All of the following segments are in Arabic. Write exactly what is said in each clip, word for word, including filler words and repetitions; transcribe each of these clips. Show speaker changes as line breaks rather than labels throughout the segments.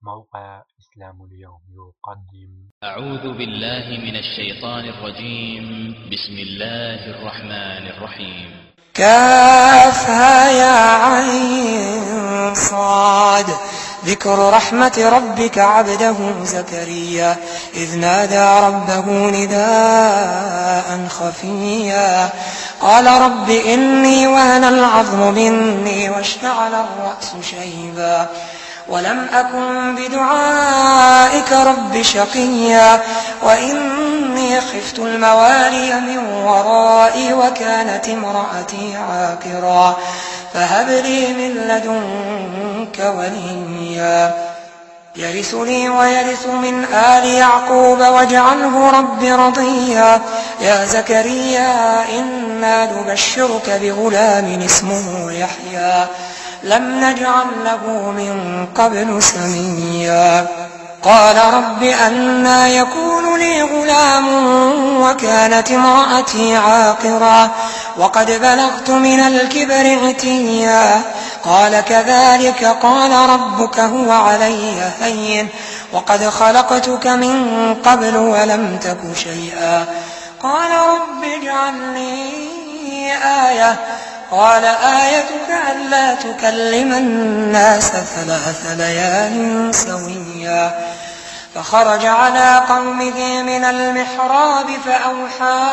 موقع إسلام اليوم يقدم.
أعوذ بالله من الشيطان الرجيم. بسم الله الرحمن الرحيم.
كافها يا عين صاد ذكر رحمة ربك عبده زكريا إذ نادى ربه نداء خفيا قال رب إني وهن العظم مني واشتعل الرأس شيبا ولم أكن بدعائك رب شقيا وإني خفت الموالي من ورائي وكانت امرأتي عاقرا فهب لي من لدنك وليا يرثني ويرث من آل يعقوب واجعله رب رضيا يا زكريا إنا نبشرك بغلام اسمه يحيى لم نجعل له من قبل سميا قال رب أنى يكون لي غلام وكانت امرأتي عاقرا وقد بلغت من الكبر عتيا قال كذلك قال ربك هو علي هين وقد خلقتك من قبل ولم تك شيئا قال رب اجعل لي آية قال آيتك ألا تكلم الناس ثلاث ليال سويا فخرج على قومه من المحراب فأوحى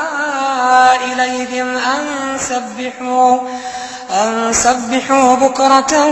إليهم أن سبحوا أن سبحوا بكرة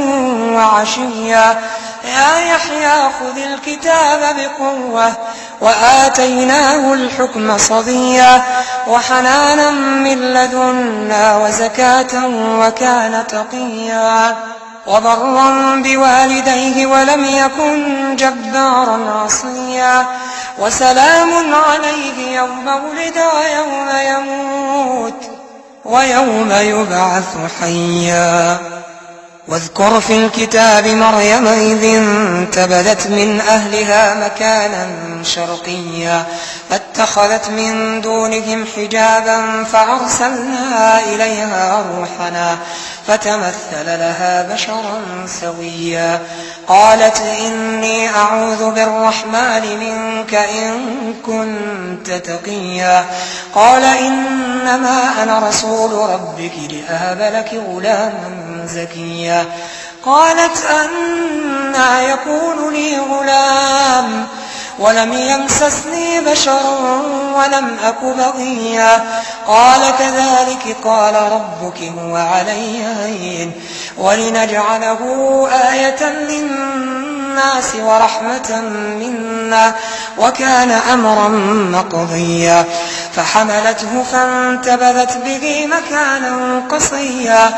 وعشيا يا يحيى خذ الكتاب بقوة وآتيناه الحكم صبيا وحنانا من لدنا وزكاة وكان تقيا وبرا بوالديه ولم يكن جبارا عصيا وسلام عليه يوم ولد ويوم يموت ويوم يبعث حيا واذكر في الكتاب مريم إذ انتبذت من أهلها مكانا شرقيا فاتخذت من دونهم حجابا فأرسلنا إليها روحنا فتمثل لها بشرا سويا قالت إني أعوذ بالرحمن منك إن كنت تقيا قال إنما أنا رسول ربك لأهب لك غلاما زكيا قالت أنى يكون لي غلام ولم يمسسني بشر ولم أك بغيا قال كذلك قال ربك هو علي هين ولنجعله آية للناس ورحمة منا وكان أمرا مقضيا فحملته فانتبذت به مكانا قصيا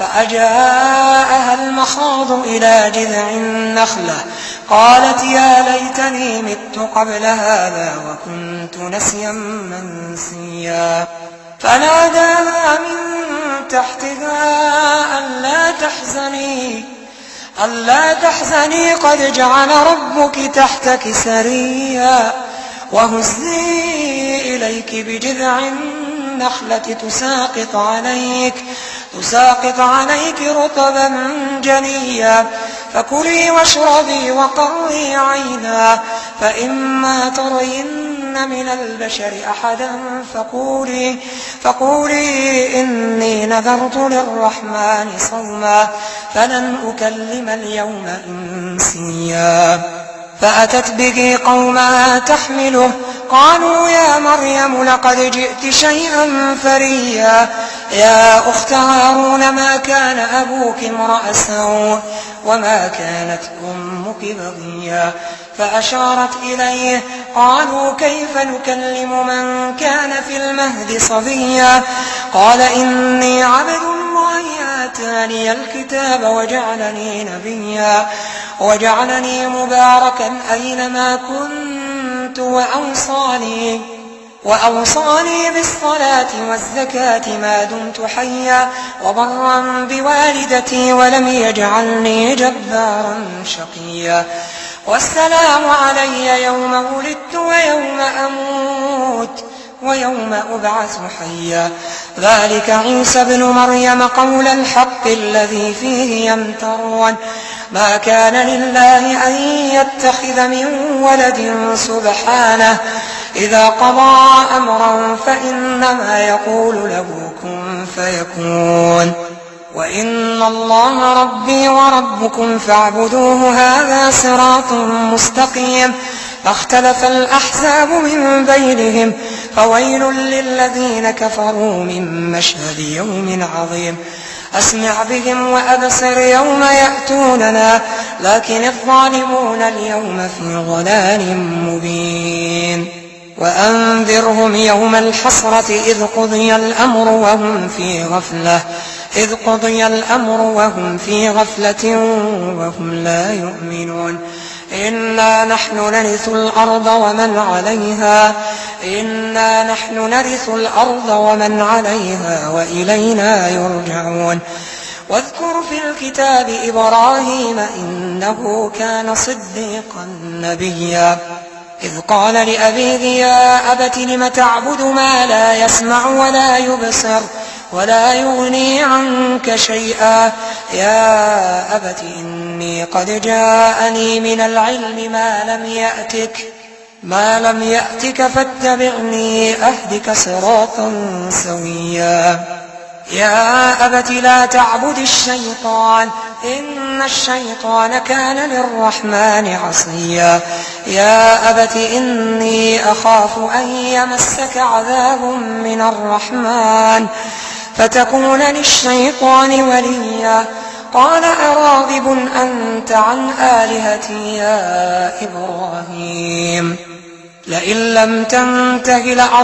فأجاءها المخاض إلى جذع النخلة قالت يا ليتني مت قبل هذا وكنت نسيا منسيا فناداها من تحتها ألا تحزني ألا تحزني قد جعل ربك تحتك سريا وهزي إليك بجذع النخلة تساقط عليك تساقط عليك رطبا جنيا فكلي واشربي وقري عينا فإما ترين من البشر أحدا فقولي, فقولي إني نذرت للرحمن صوما فلن أكلم اليوم إنسيا فأتت به قومها تحمله قالوا يا مريم لقد جئت شيئا فريا يا أخت هارون ما كان أبوك امرأ سوء وما كانت أمك بغيا فأشارت إليه قالوا كيف نكلم من كان في المهد صبيا قال إني عبد الله آتاني الكتاب وجعلني نبيا وجعلني مباركا أينما كنت وأوصاني وأوصاني بالصلاة والزكاة ما دمت حيا وبرا بوالدتي ولم يجعلني جبارا شقيا والسلام علي يوم ولدت ويوم أموت ويوم أبعث حيا ذلك عيسى ابن مريم قول الحق الذي فيه يمترون ما كان لله أن يتخذ من ولد سبحانه، إذا قضى أمرا فإنما يقول له كن فيكون. وإن الله ربي وربكم فاعبدوه، هذا صراط مستقيم. فاختلف الأحزاب من بينهم، فويل للذين كفروا من مشهد يوم عظيم. أسمع بهم وأبصر يوم يأتوننا، لكن الظالمون اليوم في ضلال مبين. وأنذرهم يوم الحسرة إذ قضي الأمر وهم في غفلة إذ قضي الأمر وهم في غفلة وهم لا يؤمنون. إنا نحن نرث الأرض ومن عليها إنا نحن نرث الأرض ومن عليها وإلينا يرجعون. واذكر في الكتاب إبراهيم إنه كان صديقا نبيا، إذ قال لأبيه يا أبت لم تعبد ما لا يسمع ولا يبصر ولا يغني عنك شيئا، يا أبت إني قد جاءني من العلم ما لم يأتك ما لم يأتك فاتبعني أهدك صراطا سويا. يا أبت لا تعبد الشيطان إن الشيطان كان للرحمن عصيا. يا أبت إني أخاف أن يمسك عذاب من الرحمن فتكون للشيطان وليا. قال أراغب أنت عن آلهتي يا إبراهيم، لئن لم تنته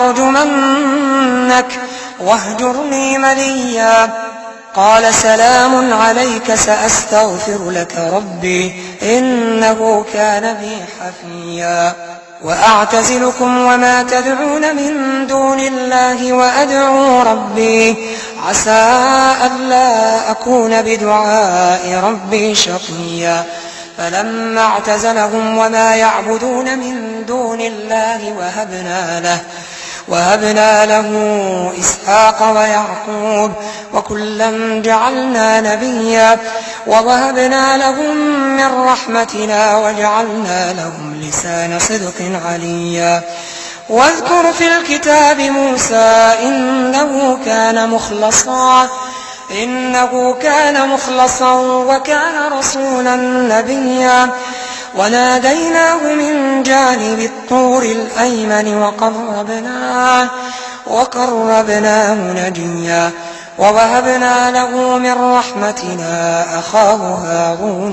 لأرجمنك واهجرني مليا. قال سلام عليك سأستغفر لك ربي إنه كان بي حفيا. وأعتزلكم وما تدعون من دون الله وأدعو ربي عسى ألا أكون بدعاء ربي شقيا. فلما اعتزلهم وما يعبدون من دون الله وهبنا له وهبنا له إسحاق ويعقوب وكلا جعلنا نبيا، ووهبنا لهم من رحمتنا وجعلنا لهم لسان صدق عليا. واذكر في الكتاب موسى إنه كان مخلصا إنه كان مخلصا وكان رسولا نبيا. وناديناه من جانب الطور الأيمن وقربناه وقربناه نجيا. ووهبنا له من رحمتنا أخاه هارون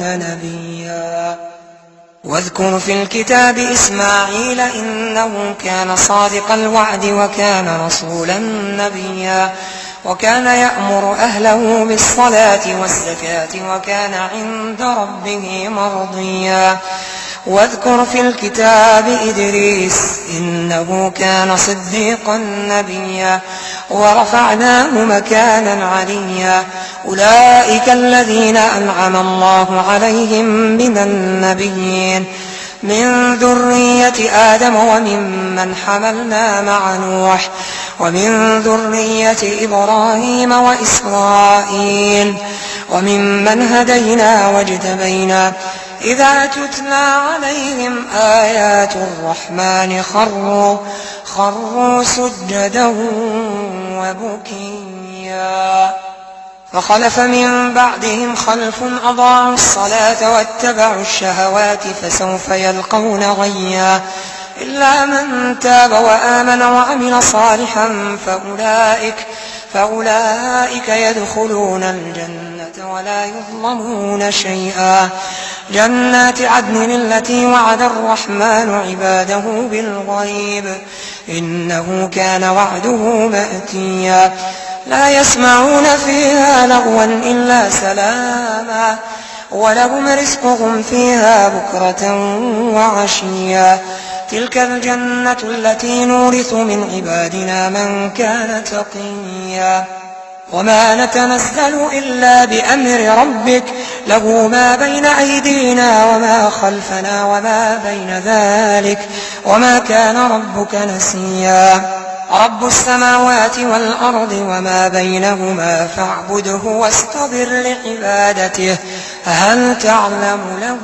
نبيا. واذكر في الكتاب إسماعيل إنه كان صادق الوعد وكان رسولا نبيا. وكان يأمر أهله بالصلاة والزكاة وكان عند ربه مرضيا. واذكر في الكتاب إدريس إنه كان صديقا نبيا ورفعناه مكانا عليا. أولئك الذين أنعم الله عليهم من النبيين من ذرية آدم وممن حملنا مع نوح ومن ذرية إبراهيم وإسرائيل وممن هدينا واجتبينا. إذا تتلى عليهم آيات الرحمن خروا خروا سجدا وبكيا. فخلف من بعدهم خلف أضاعوا الصلاة واتبعوا الشهوات فسوف يلقون غيا. إلا من تاب وآمن وعمل صالحا فأولئك, فأولئك يدخلون الجنة ولا يظلمون شيئا. جنات عدن التي وعد الرحمن عباده بالغيب إنه كان وعده مأتيا. لا يسمعون فيها لغوا إلا سلاما ولهم رزقهم فيها بكرة وعشيا. تلك الجنة التي نورث من عبادنا من كان تقيا. وما نتنزل إلا بأمر ربك له ما بين أيدينا وما خلفنا وما بين ذلك وما كان ربك نسيا. رب السماوات والأرض وما بينهما فاعبده واصطبر لعبادته هل تعلم له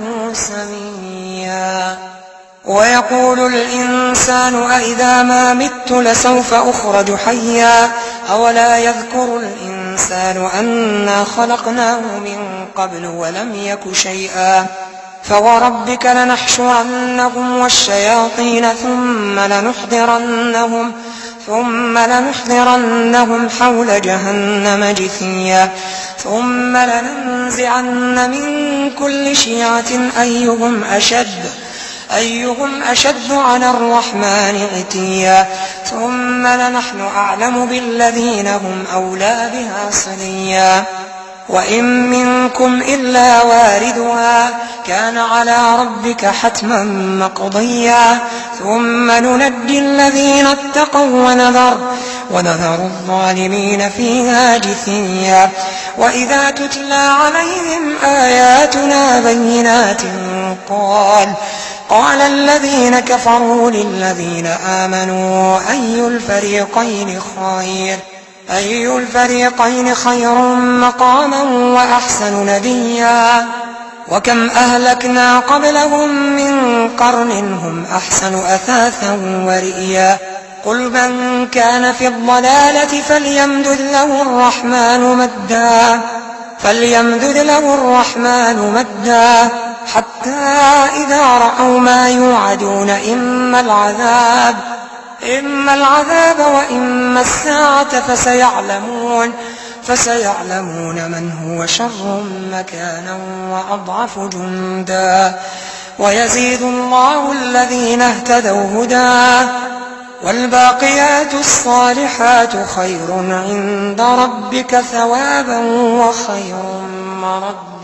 سميا ويقول الإنسان أإذا ما مت لسوف أخرج حيا أولا يذكر الإنسان أنا خلقناه من قبل ولم يك شيئا فوربك لنحشرنهم والشياطين ثم لنحضرنهم ثم لنحضرنهم حول جهنم جثيا ثم لننزعن من كل شيعة أيهم أشد أيهم أشد على الرحمن عتيا ثم لنحن أعلم بالذين هم أولى بها صليا وإن منكم إلا واردها كان على ربك حتما مقضيا ثم ننجي الذين اتقوا ونذر, ونذر الظالمين فيها جثيا وإذا تتلى عليهم آياتنا بينات قال قال الذين كفروا للذين آمنوا أي الفريقين خير أي الفريقين خير مقاما وأحسن نديا وكم أهلكنا قبلهم من قرن هم أحسن أثاثا ورئيا قل من كان في الضلالة فليمدد له الرحمن مدا فليمدد له الرحمن مدا حتى إذا رأوا ما يوعدون إما العذاب إما العذاب وإما الساعة فسيعلمون فسيعلمون من هو شر مكانا وأضعف جندا ويزيد الله الذين اهتدوا هدى والباقيات الصالحات خير عند ربك ثوابا وخير مردا